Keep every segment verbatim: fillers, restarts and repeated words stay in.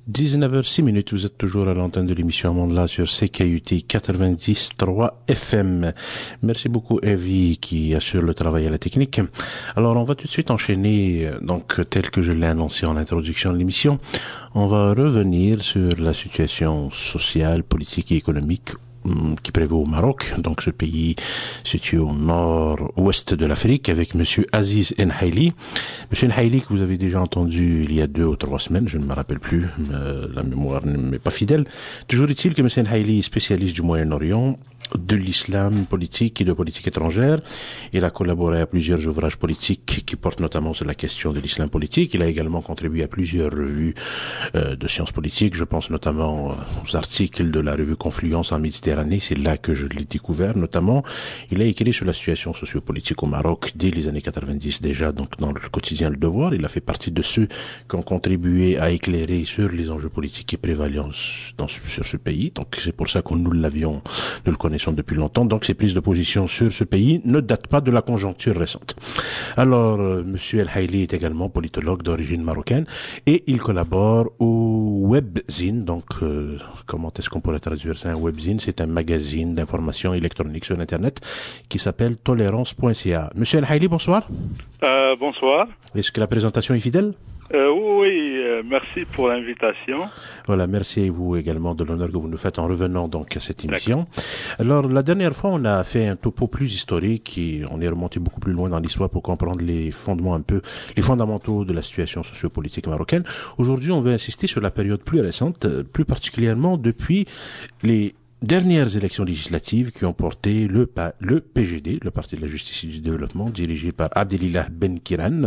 dix-neuf heures six minutes, vous êtes toujours à l'antenne de l'émission Amandla sur C K U T quatre-vingt-dix trois F M. Merci beaucoup Evie qui assure le travail à la technique. Alors on va tout de suite enchaîner, donc tel que je l'ai annoncé en introduction de l'émission, on va revenir sur la situation sociale, politique et économique qui prévaut au Maroc, donc ce pays situé au nord-ouest de l'Afrique, avec Monsieur Aziz Enhaili. Monsieur Enhaili, que vous avez déjà entendu il y a deux ou trois semaines, je ne me rappelle plus, euh, la mémoire ne m'est pas fidèle. Toujours est-il que Monsieur Enhaili est spécialiste du Moyen-Orient, de l'islam politique et de politique étrangère. Il a collaboré à plusieurs ouvrages politiques qui portent notamment sur la question de l'islam politique. Il a également contribué à plusieurs revues euh, de sciences politiques. Je pense notamment aux articles de la revue Confluence en Méditerranée. C'est là que je l'ai découvert notamment. Il a écrit sur la situation sociopolitique au Maroc dès les années quatre-vingt-dix déjà, donc dans le quotidien Le Devoir. Il a fait partie de ceux qui ont contribué à éclairer sur les enjeux politiques qui prévalent dans, sur ce pays. Donc c'est pour ça que nous l'avions, nous le connaissons depuis longtemps, donc ces prises de position sur ce pays ne datent pas de la conjoncture récente. Alors, euh, Monsieur El Haili est également politologue d'origine marocaine et il collabore au Webzine. Donc, euh, comment est-ce qu'on pourrait traduire ça? Un Webzine, c'est un magazine d'information électronique sur Internet qui s'appelle tolérance point c a. Monsieur El Haili, bonsoir. Euh, bonsoir. Est-ce que la présentation est fidèle? Euh, oui, euh, merci pour l'invitation. Voilà, merci à vous également de l'honneur que vous nous faites en revenant donc à cette émission. Alors, la dernière fois, on a fait un topo plus historique et on est remonté beaucoup plus loin dans l'histoire pour comprendre les fondements un peu, les fondamentaux de la situation sociopolitique marocaine. Aujourd'hui, on veut insister sur la période plus récente, plus particulièrement depuis les dernières élections législatives qui ont porté le, le P G D, le Parti de la Justice et du Développement, dirigé par Abdelilah Ben Kiran,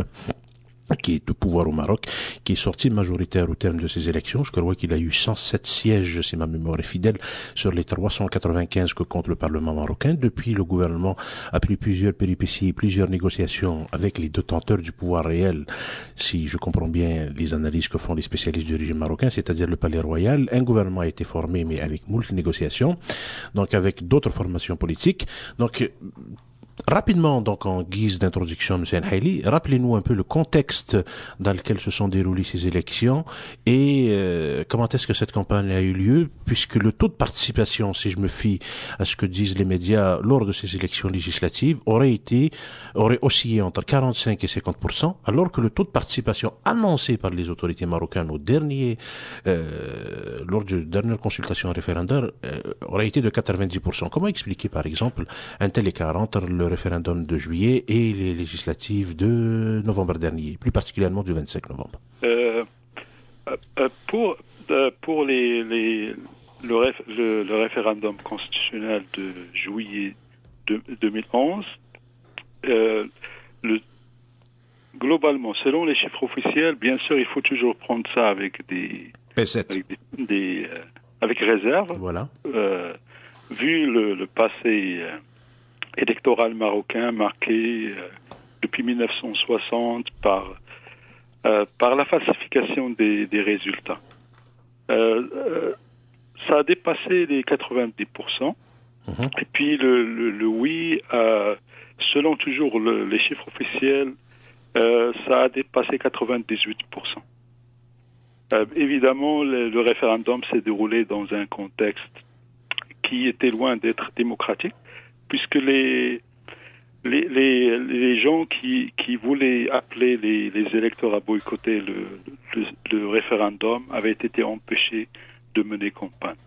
qui est au pouvoir au Maroc, qui est sorti majoritaire au terme de ces élections. Je crois qu'il a eu cent sept sièges, si ma mémoire est fidèle, sur les trois cent quatre-vingt-quinze que compte le Parlement marocain. Depuis, le gouvernement a pris plusieurs péripéties, plusieurs négociations avec les détenteurs du pouvoir réel, si je comprends bien les analyses que font les spécialistes du régime marocain, c'est-à-dire le Palais Royal. Un gouvernement a été formé, mais avec moult négociations, donc avec d'autres formations politiques. Donc, rapidement, donc, en guise d'introduction, M. Enhaili, rappelez-nous un peu le contexte dans lequel se sont déroulées ces élections et euh, comment est-ce que cette campagne a eu lieu, puisque le taux de participation, si je me fie à ce que disent les médias lors de ces élections législatives, aurait été, aurait oscillé entre quarante-cinq et cinquante pour cent, alors que le taux de participation annoncé par les autorités marocaines au dernier, euh, lors de dernière consultation référendaire, euh, aurait été de quatre-vingt-dix pour cent. Comment expliquer, par exemple, un tel écart entre le référendum de juillet et les législatives de novembre dernier, plus particulièrement du vingt-cinq novembre? Euh, euh, pour euh, pour les, les le, réf, le, le référendum constitutionnel de juillet de, deux mille onze, euh, le, globalement, selon les chiffres officiels, bien sûr, il faut toujours prendre ça avec des P sept. avec des, des euh, avec réserve. Voilà. Euh, vu le, le passé euh, électoral marocain marqué euh, depuis mille neuf cent soixante par euh, par la falsification des, des résultats. Euh, euh, ça a dépassé les quatre-vingt-dix pour cent. Mmh. Et puis le, le, le oui, euh, selon toujours le, les chiffres officiels, euh, ça a dépassé quatre-vingt-dix-huit pour cent. Euh, évidemment, le, le référendum s'est déroulé dans un contexte qui était loin d'être démocratique, puisque les, les, les, les gens qui, qui voulaient appeler les, les électeurs à boycotter le, le, le référendum avaient été empêchés de mener campagne.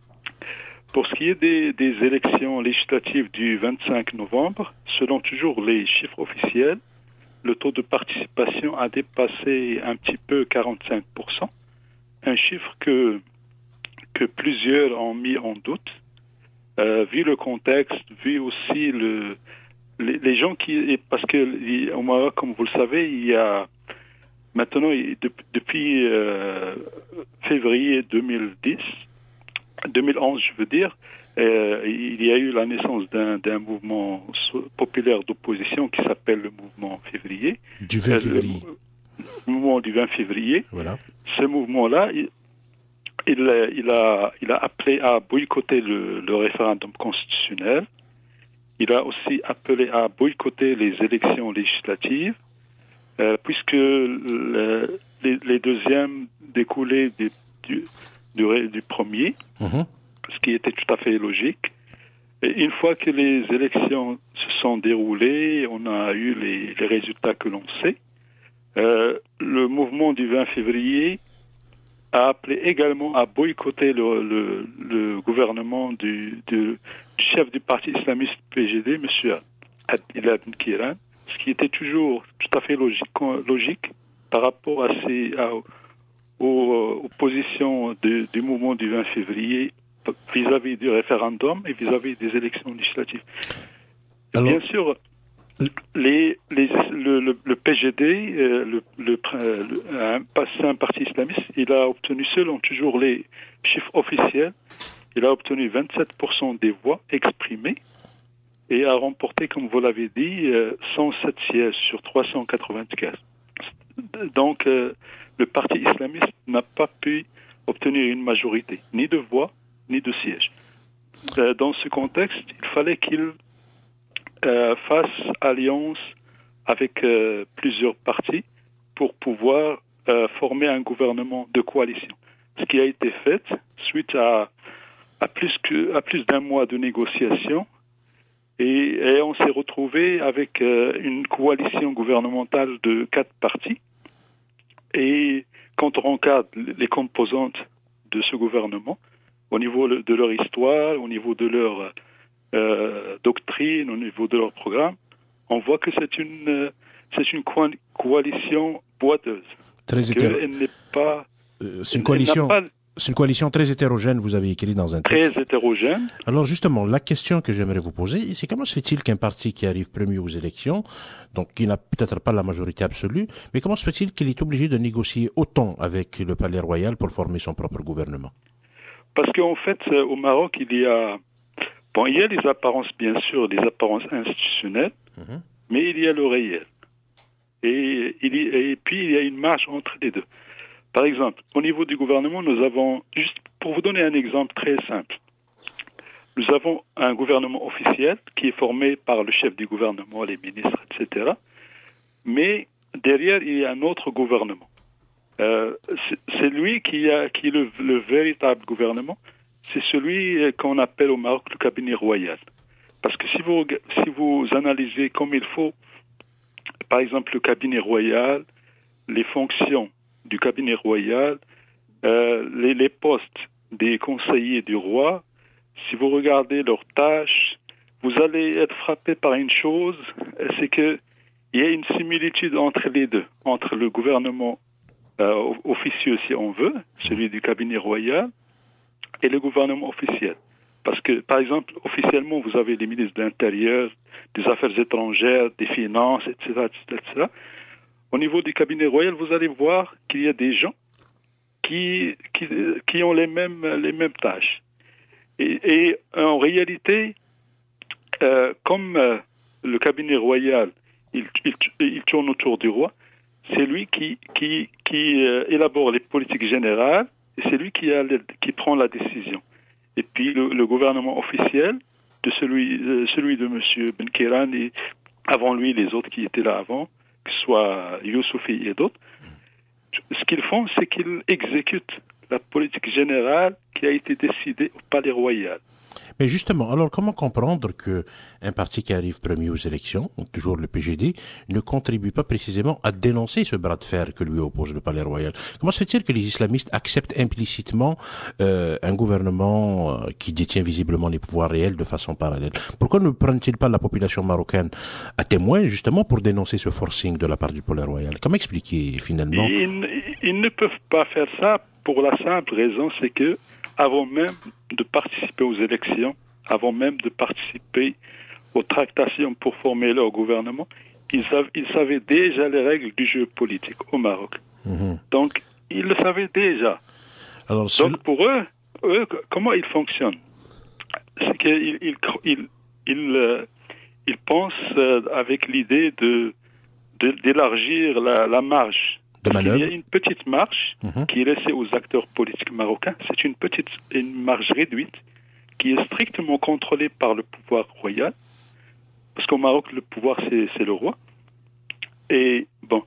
Pour ce qui est des, des élections législatives du vingt-cinq novembre, selon toujours les chiffres officiels, le taux de participation a dépassé un petit peu quarante-cinq pour cent, un chiffre que, que plusieurs ont mis en doute. Euh, vu le contexte, vu aussi le, les, les gens qui... Parce que au Maroc, comme vous le savez, il y a maintenant, de, depuis euh, février deux mille dix, deux mille onze, je veux dire, euh, il y a eu la naissance d'un, d'un mouvement populaire d'opposition qui s'appelle le mouvement février. Du vingt février. Euh, le mouvement du vingt février. Voilà. Ce mouvement-là... Il, Il, il, a, il a appelé à boycotter le, le référendum constitutionnel. Il a aussi appelé à boycotter les élections législatives, euh, puisque le, les, les deuxièmes découlaient des, du, du, du premier, mmh. ce qui était tout à fait logique. Et une fois que les élections se sont déroulées, on a eu les, les résultats que l'on sait. Euh, le mouvement du vingt février a appelé également à boycotter le, le, le gouvernement du, du, du chef du parti islamiste P G D, M. Abdillah Ben Kiran, ce qui était toujours tout à fait logique, logique par rapport à ces, à, aux, aux positions de, du mouvement du vingt février vis-à-vis du référendum et vis-à-vis des élections législatives. Alors, bien sûr, les, les, le, le, le P G D, euh, le, le, le, un, un parti islamiste, il a obtenu, selon toujours les chiffres officiels, il a obtenu vingt-sept pour cent des voix exprimées et a remporté, comme vous l'avez dit, euh, cent sept sièges sur trois cent quatre-vingt-quinze. Donc, euh, le parti islamiste n'a pas pu obtenir une majorité, ni de voix, ni de sièges. Euh, dans ce contexte, il fallait qu'il euh, fasse alliance avec euh, plusieurs partis pour pouvoir euh, former un gouvernement de coalition. Ce qui a été fait suite à, à plus que, à plus d'un mois de négociations. Et, et on s'est retrouvé avec euh, une coalition gouvernementale de quatre partis. Et quand on regarde les composantes de ce gouvernement, au niveau de leur histoire, au niveau de leur euh, doctrine, au niveau de leur programme, on voit que c'est une, euh, c'est une co- coalition boiteuse. Très hétéro... Elle n'est pas... Euh, c'est une coalition... Pas... C'est une coalition très hétérogène, vous avez écrit dans un texte. Très hétérogène. Alors justement, la question que j'aimerais vous poser, c'est comment se fait-il qu'un parti qui arrive premier aux élections, donc qui n'a peut-être pas la majorité absolue, mais comment se fait-il qu'il est obligé de négocier autant avec le Palais Royal pour former son propre gouvernement? Parce qu'en fait, au Maroc, il y a... Bon, il y a les apparences, bien sûr, les apparences institutionnelles, mmh. mais il y a le réel. Et, il y... Et puis, il y a une marge entre les deux. Par exemple, au niveau du gouvernement, nous avons, juste pour vous donner un exemple très simple, nous avons un gouvernement officiel qui est formé par le chef du gouvernement, les ministres, et cetera. Mais derrière, il y a un autre gouvernement. Euh, c'est, c'est lui qui, a, qui est le, le véritable gouvernement. C'est celui qu'on appelle au Maroc le cabinet royal. Parce que si vous, si vous analysez comme il faut, par exemple, le cabinet royal, les fonctions du cabinet royal, euh, les, les postes des conseillers du roi, si vous regardez leurs tâches, vous allez être frappé par une chose, c'est qu'il y a une similitude entre les deux, entre le gouvernement euh, officieux, si on veut, celui du cabinet royal, et le gouvernement officiel. Parce que, par exemple, officiellement, vous avez les ministres de l'Intérieur, des Affaires étrangères, des Finances, et cetera, et cetera, et cetera. Au niveau du cabinet royal, vous allez voir qu'il y a des gens qui, qui, qui ont les mêmes, les mêmes tâches. Et, et en réalité, euh, comme euh, le cabinet royal, il, il, il tourne autour du roi, c'est lui qui, qui, qui euh, élabore les politiques générales et c'est lui qui, a les, qui prend la décision. Et puis le, le gouvernement officiel, de celui, euh, celui de M. Ben Kiran et avant lui les autres qui étaient là avant, que ce soit Youssoufi et d'autres, ce qu'ils font, c'est qu'ils exécutent la politique générale qui a été décidée au Palais Royal. Mais justement, alors comment comprendre que un parti qui arrive premier aux élections, toujours le P G D, ne contribue pas précisément à dénoncer ce bras de fer que lui oppose le Palais Royal? Comment se fait-il que les islamistes acceptent implicitement euh, un gouvernement euh, qui détient visiblement les pouvoirs réels de façon parallèle? Pourquoi ne prennent-ils pas la population marocaine à témoin justement pour dénoncer ce forcing de la part du Palais Royal? Comment expliquer finalement? Ils, ils ne peuvent pas faire ça pour la simple raison, c'est que avant même de participer aux élections, avant même de participer aux tractations pour former leur gouvernement, ils, savent, ils savaient déjà les règles du jeu politique au Maroc. Mmh. Donc, ils le savaient déjà. Alors, Donc, pour eux, eux, comment ils fonctionnent? C'est qu'ils ils, ils, ils, euh, ils pensent euh, avec l'idée de, de, d'élargir la, la marge. Il y a une petite marge mmh. qui est laissée aux acteurs politiques marocains. C'est une petite, une marge réduite qui est strictement contrôlée par le pouvoir royal. Parce qu'au Maroc, le pouvoir, c'est, c'est le roi. Et bon,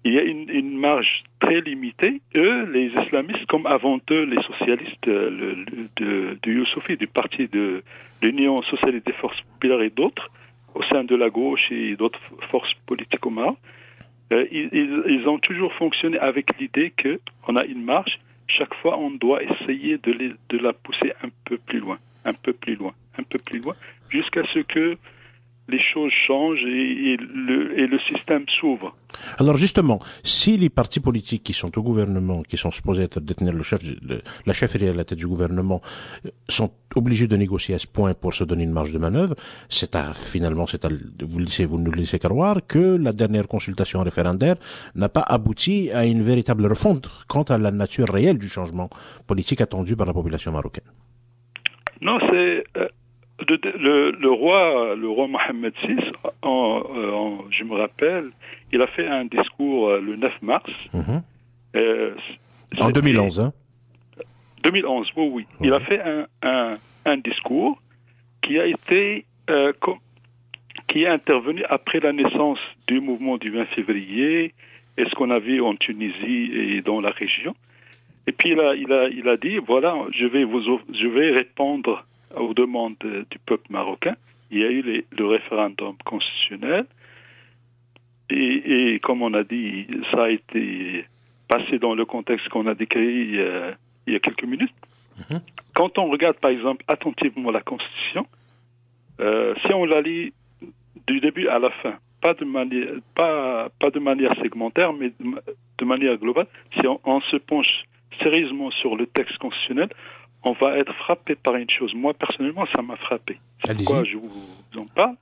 il y a une, une marge très limitée. Eux, les islamistes, comme avant eux, les socialistes le, le, de, de Youssoufy, du parti de l'Union socialiste des forces populaires et d'autres, au sein de la gauche et d'autres forces politiques au Maroc, euh, ils, ils, ils ont toujours fonctionné avec l'idée qu'on a une marge. Chaque fois, on doit essayer de, les, de la pousser un peu plus loin, un peu plus loin, un peu plus loin, jusqu'à ce que les choses changent et, et, le, et le système s'ouvre. Alors justement, si les partis politiques qui sont au gouvernement, qui sont supposés être détenir le chef, le, la chefferie à la tête du gouvernement, sont obligés de négocier à ce point pour se donner une marge de manœuvre, c'est à finalement, c'est à vous laissez, vous nous laissez croire que la dernière consultation référendaire n'a pas abouti à une véritable refonte quant à la nature réelle du changement politique attendu par la population marocaine. Non, c'est euh... Le, le, le roi, le roi Mohammed six, en, en, je me rappelle, il a fait un discours le neuf mars. Mmh. Euh, en deux mille onze, hein deux mille onze, oui, oui. Mmh. Il a fait un, un, un discours qui a été, euh, com- qui est intervenu après la naissance du mouvement du vingt février et ce qu'on a vu en Tunisie et dans la région. Et puis il a, il a, il a dit, voilà, je vais vous, je vais répondre aux demandes du peuple marocain. Il y a eu les, le référendum constitutionnel et, et comme on a dit, ça a été passé dans le contexte qu'on a décrit euh, il y a quelques minutes. Mm-hmm. Quand on regarde par exemple attentivement la Constitution, euh, si on la lit du début à la fin, pas de manière, pas, pas de manière segmentaire, mais de, de manière globale, si on, on se penche sérieusement sur le texte constitutionnel, on va être frappé par une chose. Moi, personnellement, ça m'a frappé. C'est Allez-y. pourquoi je vous en parle.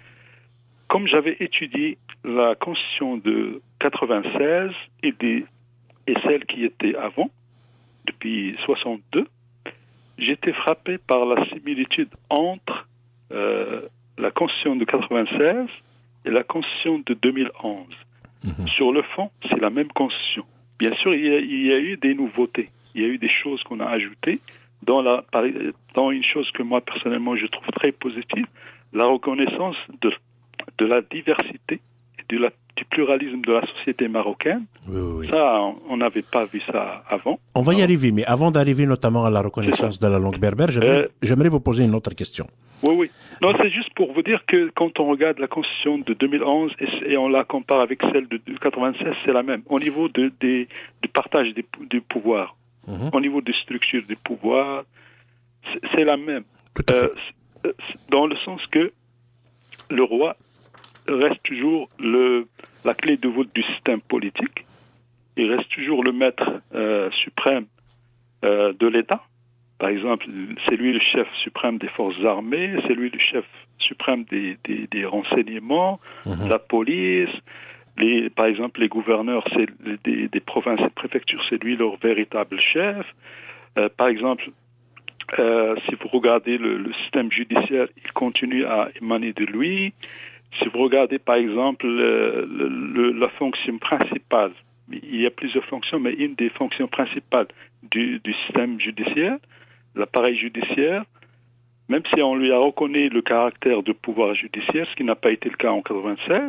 Comme j'avais étudié la Constitution de quatre-vingt-seize et, des, et celle qui était avant, depuis soixante-deux, j'étais frappé par la similitude entre euh, la Constitution de quatre-vingt-seize et la Constitution de deux mille onze. Mmh. Sur le fond, c'est la même Constitution. Bien sûr, il y a, il y a eu des nouveautés. Il y a eu des choses qu'on a ajoutées. Dans, la, dans une chose que moi, personnellement, je trouve très positive, la reconnaissance de, de la diversité et de la, du pluralisme de la société marocaine. Oui, oui. Ça, on n'avait pas vu ça avant. On va y Alors, arriver, mais avant d'arriver notamment à la reconnaissance de la langue berbère, j'aimerais, euh, j'aimerais vous poser une autre question. Oui, oui. Non, c'est juste pour vous dire que quand on regarde la Constitution de deux mille onze et, et on la compare avec celle de, de quatre-vingt-seize, c'est la même. Au niveau de, de, du partage des, du pouvoir. Mmh. Au niveau des structures des pouvoirs, c'est, c'est la même. Tout à fait. Euh, dans le sens que le roi reste toujours le, la clé de voûte du système politique. Il reste toujours le maître euh, suprême euh, de l'État. Par exemple, c'est lui le chef suprême des forces armées, c'est lui le chef suprême des, des, des renseignements, mmh. la police. Les, par exemple, les gouverneurs c'est des, des provinces et préfectures, c'est lui leur véritable chef. Euh, par exemple, euh, si vous regardez le, le système judiciaire, il continue à émaner de lui. Si vous regardez, par exemple, le, le, la fonction principale, il y a plusieurs fonctions, mais une des fonctions principales du, du système judiciaire, l'appareil judiciaire, même si on lui a reconnu le caractère de pouvoir judiciaire, ce qui n'a pas été le cas en quatre-vingt-seize,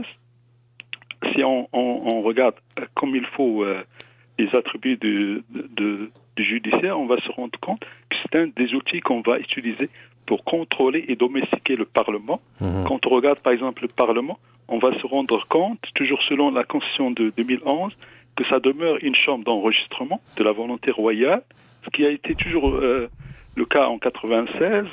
si on, on, on regarde comme il faut euh, les attributs du, de, du judiciaire, on va se rendre compte que c'est un des outils qu'on va utiliser pour contrôler et domestiquer le Parlement. Mmh. Quand on regarde par exemple le Parlement, on va se rendre compte, toujours selon la Constitution de deux mille onze, que ça demeure une chambre d'enregistrement de la volonté royale, ce qui a été toujours euh, le cas en quatre-vingt-seize.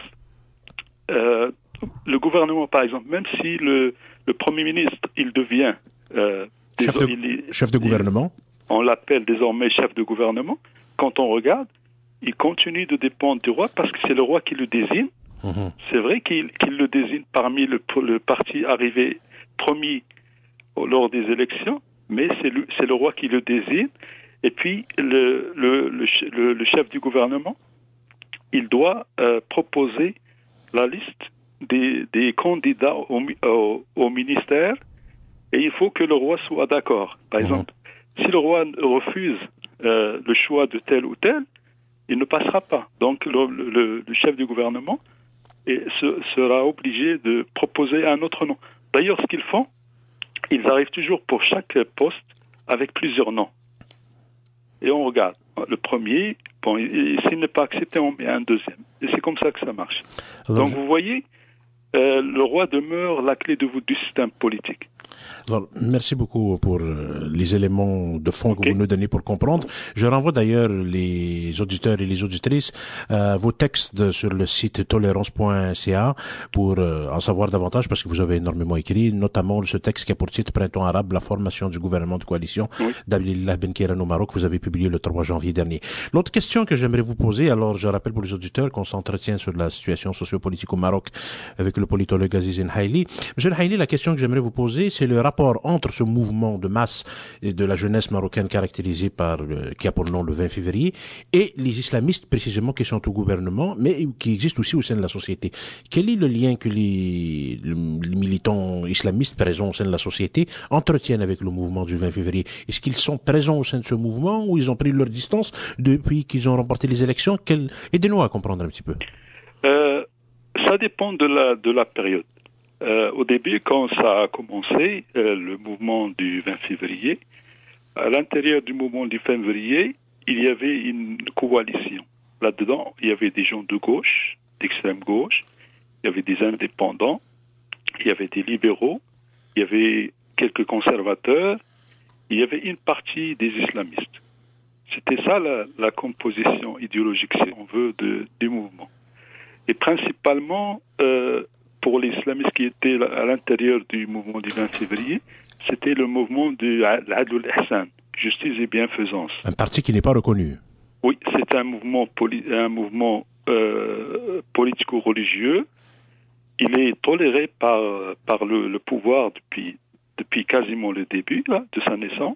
Euh, le gouvernement, par exemple, même si le, le Premier ministre, il devient Euh, chef, de, il est, chef de gouvernement. Il, on l'appelle désormais chef de gouvernement. Quand on regarde, il continue de dépendre du roi parce que c'est le roi qui le désigne. Mmh. C'est vrai qu'il, qu'il le désigne parmi le, le parti arrivé premier lors des élections, mais c'est le, c'est le roi qui le désigne. Et puis, le, le, le, le, le chef du gouvernement, il doit euh, proposer la liste des, des candidats au, au, au ministère. Et il faut que le roi soit d'accord. Par mmh. exemple, si le roi refuse euh, le choix de tel ou tel, il ne passera pas. Donc le, le, le chef du gouvernement est, se, sera obligé de proposer un autre nom. D'ailleurs, ce qu'ils font, ils arrivent toujours pour chaque poste avec plusieurs noms. Et on regarde. Le premier, bon, s'il n'est pas accepté, on met un deuxième. Et c'est comme ça que ça marche. Alors, Donc je... vous voyez, euh, le roi demeure la clé de voûte du système politique. Alors, merci beaucoup pour euh, les éléments de fond okay. que vous nous donnez pour comprendre. Je renvoie d'ailleurs les auditeurs et les auditrices à vos textes de, sur le site tolérance point c a pour euh, en savoir davantage parce que vous avez énormément écrit, notamment ce texte qui a pour titre Printemps arabe, la formation du gouvernement de coalition oui. d'Abdillah Ben Kairan au Maroc, que vous avez publié le trois janvier dernier. L'autre question que j'aimerais vous poser, alors je rappelle pour les auditeurs qu'on s'entretient sur la situation sociopolitique au Maroc avec le politologue Aziz Nhaili. Monsieur Nhaili, la question que j'aimerais vous poser, c'est le rapport entre ce mouvement de masse et de la jeunesse marocaine caractérisé par, euh, qui a pour nom le vingt février, et les islamistes précisément qui sont au gouvernement, mais qui existent aussi au sein de la société. Quel est le lien que les, les militants islamistes présents au sein de la société entretiennent avec le mouvement du vingt février? Est-ce qu'ils sont présents au sein de ce mouvement ou ils ont pris leur distance depuis qu'ils ont remporté les élections? Quel... Aidez-nous à comprendre un petit peu. Euh, ça dépend de la, de la période. Euh, au début, quand ça a commencé, euh, le mouvement du vingt février, à l'intérieur du mouvement du vingt février, il y avait une coalition. Là-dedans, il y avait des gens de gauche, d'extrême gauche, il y avait des indépendants, il y avait des libéraux, il y avait quelques conservateurs, il y avait une partie des islamistes. C'était ça la, la composition idéologique, si on veut, de, du mouvement. Et principalement, euh, pour les islamistes qui étaient à l'intérieur du mouvement du vingt février, c'était le mouvement de l'Adl al-Ihsan, justice et bienfaisance. Un parti qui n'est pas reconnu. Oui, c'est un mouvement, poli- un mouvement euh, politico-religieux. Il est toléré par, par le, le pouvoir depuis, depuis quasiment le début là, de sa naissance,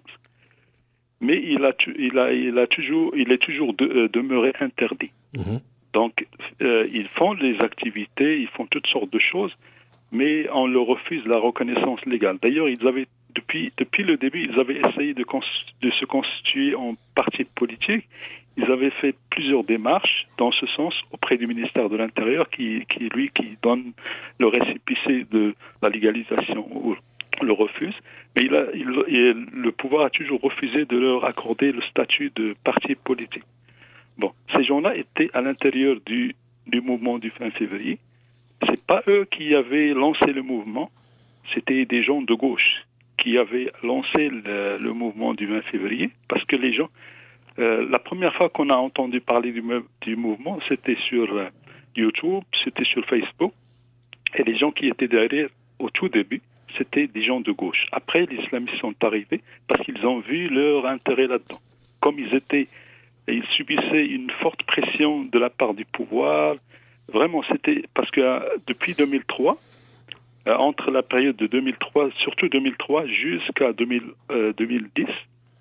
mais il, a, il, a, il, a toujours, il est toujours de, euh, demeuré interdit. Mmh. Donc, euh, ils font des activités, ils font toutes sortes de choses, mais on leur refuse la reconnaissance légale. D'ailleurs, ils avaient, depuis, depuis le début, ils avaient essayé de, cons- de se constituer en parti politique. Ils avaient fait plusieurs démarches dans ce sens auprès du ministère de l'Intérieur qui, qui lui, qui donne le récépissé de la légalisation ou le refuse. Mais il a, il, il, le pouvoir a toujours refusé de leur accorder le statut de parti politique. Bon, ces gens-là étaient à l'intérieur du, du mouvement du vingt février. C'est pas eux qui avaient lancé le mouvement, c'était des gens de gauche qui avaient lancé le, le mouvement du vingt février, parce que les gens, euh, la première fois qu'on a entendu parler du, du mouvement, c'était sur euh, YouTube, c'était sur Facebook, et les gens qui étaient derrière au tout début, c'était des gens de gauche. Après, les islamistes sont arrivés parce qu'ils ont vu leur intérêt là-dedans. Comme ils étaient Et ils subissaient une forte pression de la part du pouvoir. Vraiment, c'était parce que euh, depuis deux mille trois, euh, entre la période de deux mille trois, surtout deux mille trois, jusqu'à deux mille, euh, deux mille dix,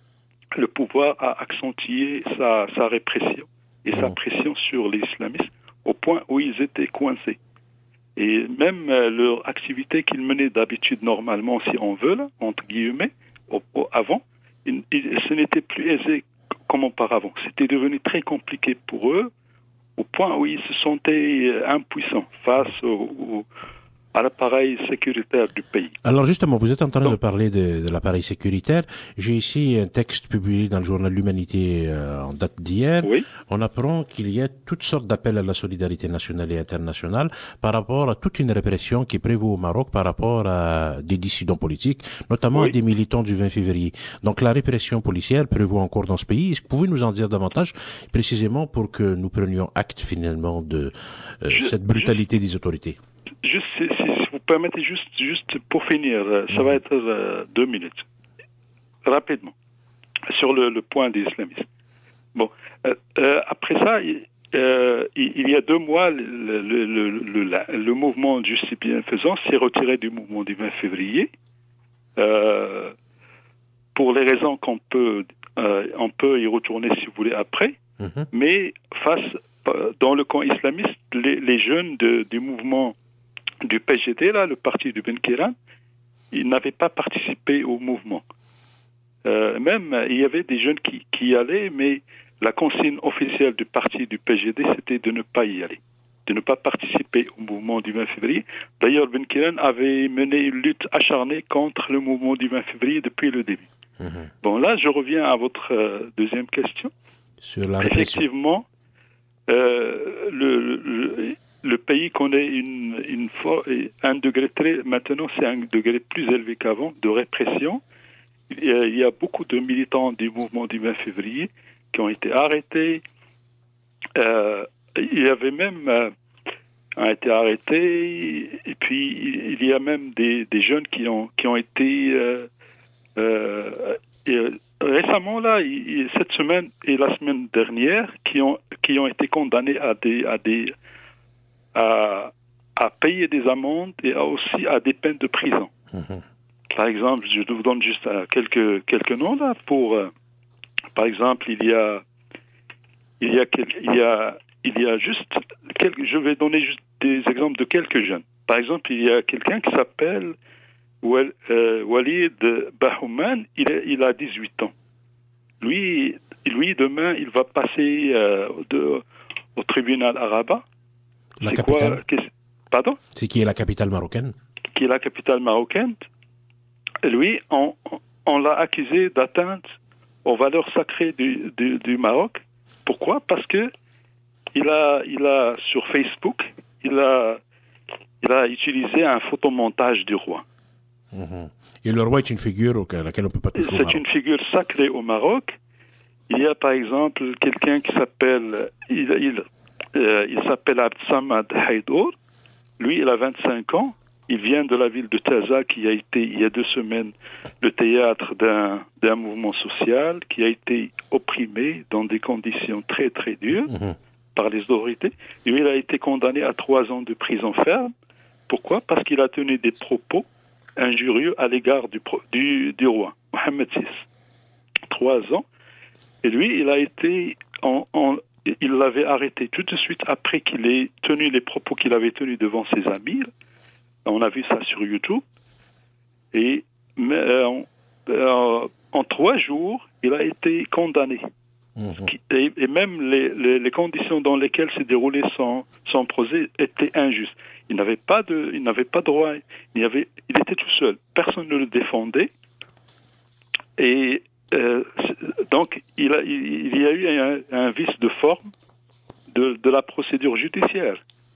le pouvoir a accentué sa, sa répression et sa pression sur les islamistes au point où ils étaient coincés. Et même euh, leur activité qu'ils menaient d'habitude normalement, si on veut, là, entre guillemets, au, au, avant, il, il, ce n'était plus aisé comme auparavant. C'était devenu très compliqué pour eux, au point où ils se sentaient impuissants face au, au, à l'appareil sécuritaire du pays. Alors justement, vous êtes en train Donc, de parler de, de l'appareil sécuritaire. J'ai ici un texte publié dans le journal L'Humanité euh, en date d'hier. Oui. On apprend qu'il y a toutes sortes d'appels à la solidarité nationale et internationale par rapport à toute une répression qui prévaut au Maroc par rapport à des dissidents politiques, notamment oui. à des militants du vingt février. Donc la répression policière prévaut encore dans ce pays. Est-ce que vous pouvez nous en dire davantage, précisément pour que nous prenions acte finalement de euh, je, cette brutalité je... des autorités? Juste, si, si vous permettez, juste, juste pour finir, ça va être euh, deux minutes, rapidement, sur le, le point des islamistes. Bon, euh, euh, après ça, euh, il y a deux mois, le, le, le, le, le mouvement Justice et Bienfaisance s'est retiré du mouvement du vingt février, euh, pour les raisons qu'on peut, euh, on peut y retourner si vous voulez après, mm-hmm. mais face, dans le camp islamiste, les, les jeunes de, du mouvement du P G D, là, le parti du Ben Kairan, ils n'avaient pas participé au mouvement. Euh, même, il y avait des jeunes qui, qui y allaient, mais la consigne officielle du parti du P G D, c'était de ne pas y aller, de ne pas participer au mouvement du vingt février. D'ailleurs, Ben Kairan avait mené une lutte acharnée contre le mouvement du vingt février depuis le début. Mmh. Bon, là, je reviens à votre euh, deuxième question. Sur la répression. Effectivement, euh, le, le, le pays connaît une, une for- un degré très... Maintenant, c'est un degré plus élevé qu'avant de répression. Il y, a, il y a beaucoup de militants du mouvement du vingt février qui ont été arrêtés. Euh, il y avait même... Euh, a été arrêtés. Et puis, il y a même des, des jeunes qui ont, qui ont été... Euh, euh, et, récemment, là, il, cette semaine et la semaine dernière, qui ont, qui ont été condamnés à des... À des à, à payer des amendes et à aussi à des peines de prison. Mmh. Par exemple, je vous donne juste quelques, quelques noms là. Pour, euh, par exemple, il y a, il y a, il y a, il y a juste quelques, je vais donner juste des exemples de quelques jeunes. Par exemple, il y a quelqu'un qui s'appelle Wal, euh, Walid Bahouman. Il, est, il a dix-huit ans. Lui, lui demain, il va passer euh, de, au tribunal à Rabat. La c'est capitale. Quoi, pardon? C'est qui est la capitale marocaine? Qui est la capitale marocaine. Et lui, on, on l'a accusé d'atteinte aux valeurs sacrées du, du, du Maroc. Pourquoi? Parce que il a, il a sur Facebook, il a, il a utilisé un photomontage du roi. Mmh. Et le roi est une figure à laquelle on ne peut pas toucher. C'est une figure sacrée au Maroc. Il y a par exemple quelqu'un qui s'appelle, il, il, euh, il s'appelle Abd Samad Haïdour. Lui, il a vingt-cinq ans. Il vient de la ville de Taza, qui a été, il y a deux semaines, le théâtre d'un, d'un mouvement social qui a été opprimé dans des conditions très, très dures mmh. par les autorités. Lui, il a été condamné à trois ans de prison ferme. Pourquoi? Parce qu'il a tenu des propos injurieux à l'égard du, du, du roi, Mohammed six. Trois ans. Et lui, il a été... En, en, il l'avait arrêté tout de suite après qu'il ait tenu les propos qu'il avait tenus devant ses amis. On a vu ça sur YouTube. Et euh, euh, en trois jours, il a été condamné. Mmh. Et, et même les, les, les conditions dans lesquelles s'est déroulé son, son procès étaient injustes. Il n'avait pas de, il n'avait pas droit. Il, avait, il était tout seul. Personne ne le défendait. Et euh, donc, il, a, il, il y a eu un, un vice de forme de, de la procédure judiciaire.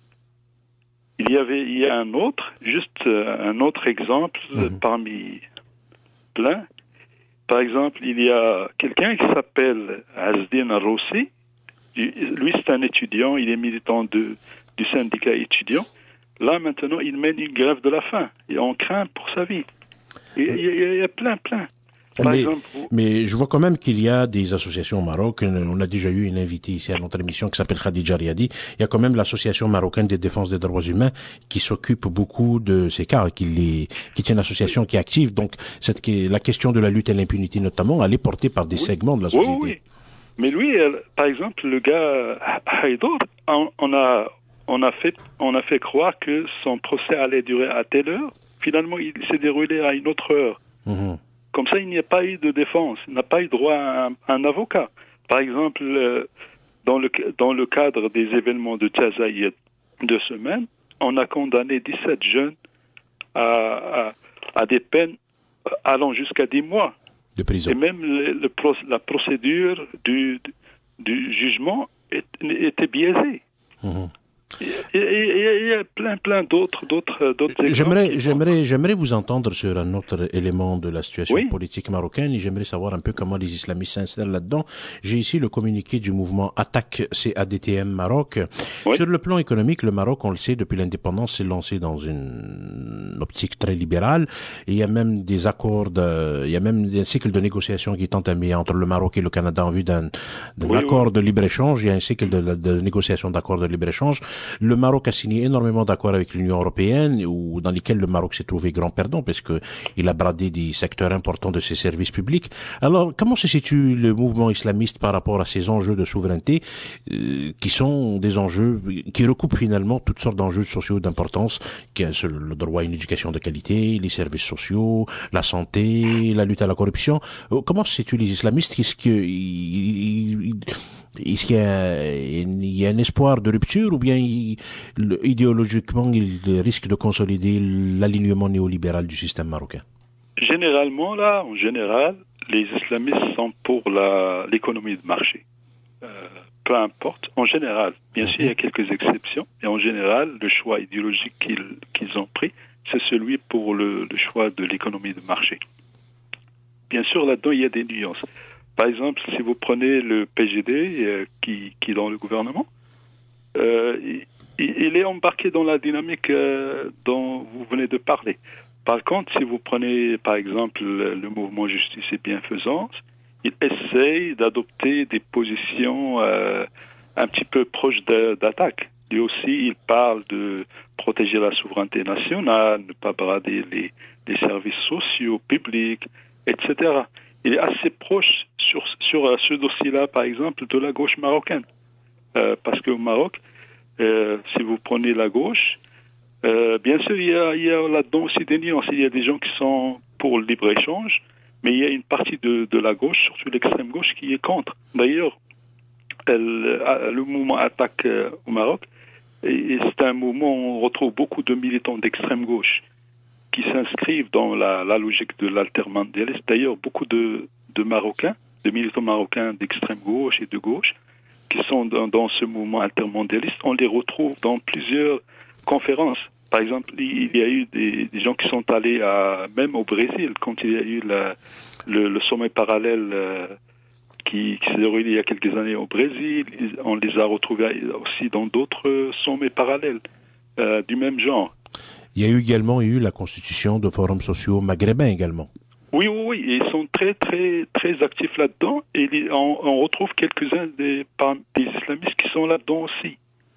Il y avait, il y a un autre, juste un autre exemple mmh. parmi plein. Par exemple, il y a quelqu'un qui s'appelle Azdin Rossi. Lui, c'est un étudiant, il est militant de, du syndicat étudiant. Là, maintenant, il mène une grève de la faim. Et on craint pour sa vie. Et, il, y a, il y a plein, plein. Mais, exemple, vous... mais je vois quand même qu'il y a des associations au Maroc. On a déjà eu une invitée ici à notre émission qui s'appelle Khadija Riadi. Il y a quand même l'association marocaine de défense des droits humains qui s'occupe beaucoup de ces cas, qui, les, qui est une association qui est active. Donc, cette, la question de la lutte à l'impunité notamment, elle est portée par des oui. segments de la société. Oui, oui. Mais lui, elle, par exemple, le gars Haïdour, on, on a, on a fait, on a fait croire que son procès allait durer à telle heure. Finalement, il s'est déroulé à une autre heure. Mmh. Comme ça, il n'y a pas eu de défense. Il n'a pas eu droit à un, à un avocat. Par exemple, euh, dans, le, dans le cadre des événements de Taza il y a deux semaines, on a condamné dix-sept jeunes à, à, à des peines allant jusqu'à dix mois. De prison. Et même le, le, la procédure du, du jugement est, était biaisée. Mmh. Il y a plein, plein d'autres, d'autres, d'autres J'aimerais, j'aimerais, j'aimerais vous entendre sur un autre élément de la situation oui. politique marocaine et j'aimerais savoir un peu comment les islamistes s'insèrent là-dedans. J'ai ici le communiqué du mouvement Attaque C A D T M Maroc. Oui. Sur le plan économique, le Maroc, on le sait, depuis l'indépendance, s'est lancé dans une optique très libérale et il y a même des accords, de, il y a même un cycle de négociation qui est entamé entre le Maroc et le Canada en vue d'un, d'un oui, accord oui. de libre-échange. Il y a un cycle de, de négociation d'accords de libre-échange. Le Maroc a signé énormément d'accords avec l'Union européenne, ou dans lesquels le Maroc s'est trouvé grand perdant, parce que il a bradé des secteurs importants de ses services publics. Alors, comment se situe le mouvement islamiste par rapport à ces enjeux de souveraineté, euh, qui sont des enjeux qui recoupent finalement toutes sortes d'enjeux sociaux d'importance, qui est le droit à une éducation de qualité, les services sociaux, la santé, la lutte à la corruption. Comment se situent les islamistes? Est-ce que il, Est-ce qu'il y a, il y a un espoir de rupture ou bien il, idéologiquement il risque de consolider l'alignement néolibéral du système marocain? Généralement, là, en général, les islamistes sont pour la, l'économie de marché. Euh, peu importe, en général, bien sûr il y a quelques exceptions, mais en général, le choix idéologique qu'ils, qu'ils ont pris, c'est celui pour le, le choix de l'économie de marché. Bien sûr, là-dedans, il y a des nuances. Par exemple, si vous prenez le P G D, euh, qui, qui est dans le gouvernement, euh, il, il est embarqué dans la dynamique euh, dont vous venez de parler. Par contre, si vous prenez, par exemple, le mouvement Justice et Bienfaisance, il essaye d'adopter des positions euh, un petit peu proches de, d'attaque. Lui aussi, il parle de protéger la souveraineté nationale, ne pas brader les, les services sociaux, publics, et cetera. Il est assez proche sur, sur ce dossier-là, par exemple, de la gauche marocaine. Euh, parce qu'au Maroc, euh, si vous prenez la gauche, euh, bien sûr, il y a, il y a là-dedans aussi des nuances. Il y a des gens qui sont pour le libre-échange, mais il y a une partie de, de la gauche, surtout l'extrême gauche, qui est contre. D'ailleurs, elle, le mouvement Attaque au Maroc, et c'est un mouvement où on retrouve beaucoup de militants d'extrême gauche qui s'inscrivent dans la, la logique de l'altermondialisme. D'ailleurs, beaucoup de, de Marocains, de militants marocains d'extrême gauche et de gauche, qui sont dans, dans ce mouvement altermondialiste, on les retrouve dans plusieurs conférences. Par exemple, il y a eu des, des gens qui sont allés à, même au Brésil, quand il y a eu la, le, le sommet parallèle euh, qui, qui s'est déroulé il y a quelques années au Brésil. On les a retrouvés aussi dans d'autres sommets parallèles euh, du même genre. Il y a eu également eu la constitution de forums sociaux maghrébins également. Oui, oui, oui. Ils sont très, très, très actifs là-dedans. Et on, on retrouve quelques-uns des, des islamistes qui sont là-dedans aussi.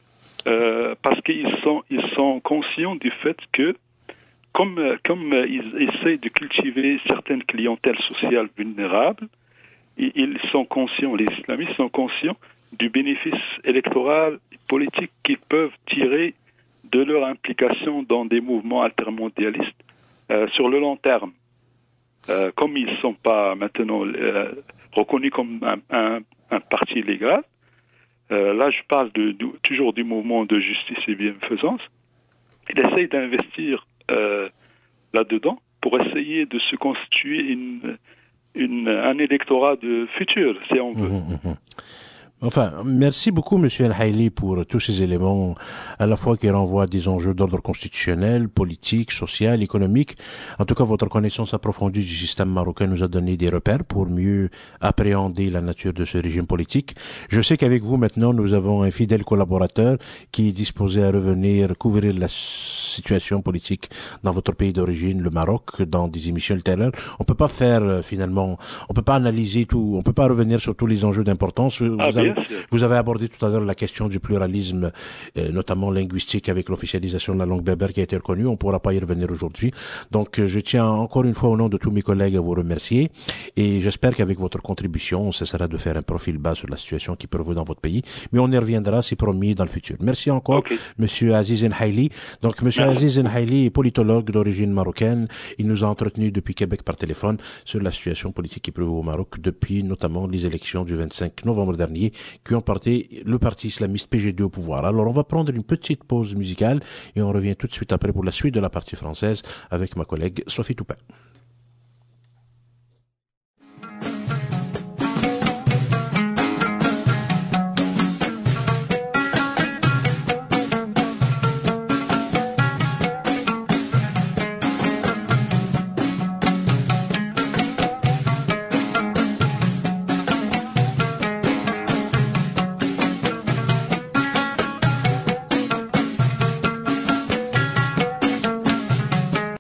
Euh, parce qu'ils sont, ils sont conscients du fait que, comme, comme ils essayent de cultiver certaines clientèles sociales vulnérables, ils sont conscients, les islamistes sont conscients du bénéfice électoral et politique qu'ils peuvent tirer de leur implication dans des mouvements altermondialistes euh, sur le long terme. Euh, comme ils ne sont pas maintenant euh, reconnus comme un, un, un parti légal, euh, là je parle de, de, toujours du mouvement de justice et bienfaisance, ils essayent d'investir euh, là-dedans pour essayer de se constituer une, une, un électorat de futur, si on veut. Mmh, mmh. Enfin, merci beaucoup, Monsieur El-Haïli, pour tous ces éléments, à la fois qui renvoient des enjeux d'ordre constitutionnel, politique, social, économique. En tout cas, votre connaissance approfondie du système marocain nous a donné des repères pour mieux appréhender la nature de ce régime politique. Je sais qu'avec vous, maintenant, nous avons un fidèle collaborateur qui est disposé à revenir couvrir la situation politique dans votre pays d'origine, le Maroc, dans des émissions ultérieures. On peut pas faire, euh, finalement, on peut pas analyser tout, on peut pas revenir sur tous les enjeux d'importance. Vous ah, avez Vous avez abordé tout à l'heure la question du pluralisme, euh, notamment linguistique, avec l'officialisation de la langue berbère qui a été reconnue. On ne pourra pas y revenir aujourd'hui. Donc, euh, je tiens encore une fois au nom de tous mes collègues à vous remercier. Et j'espère qu'avec votre contribution, on cessera de faire un profil bas sur la situation qui prévaut dans votre pays. Mais on y reviendra, c'est promis, dans le futur. Merci encore, okay. Monsieur Aziz El-Haïli. Donc, Monsieur Merci. Aziz El-Haïli est politologue d'origine marocaine. Il nous a entretenu depuis Québec par téléphone sur la situation politique qui prévaut au Maroc depuis notamment les élections du vingt-cinq novembre dernier, qui ont porté le parti islamiste P G D au pouvoir. Alors, on va prendre une petite pause musicale et on revient tout de suite après pour la suite de la partie française avec ma collègue Sophie Toupin.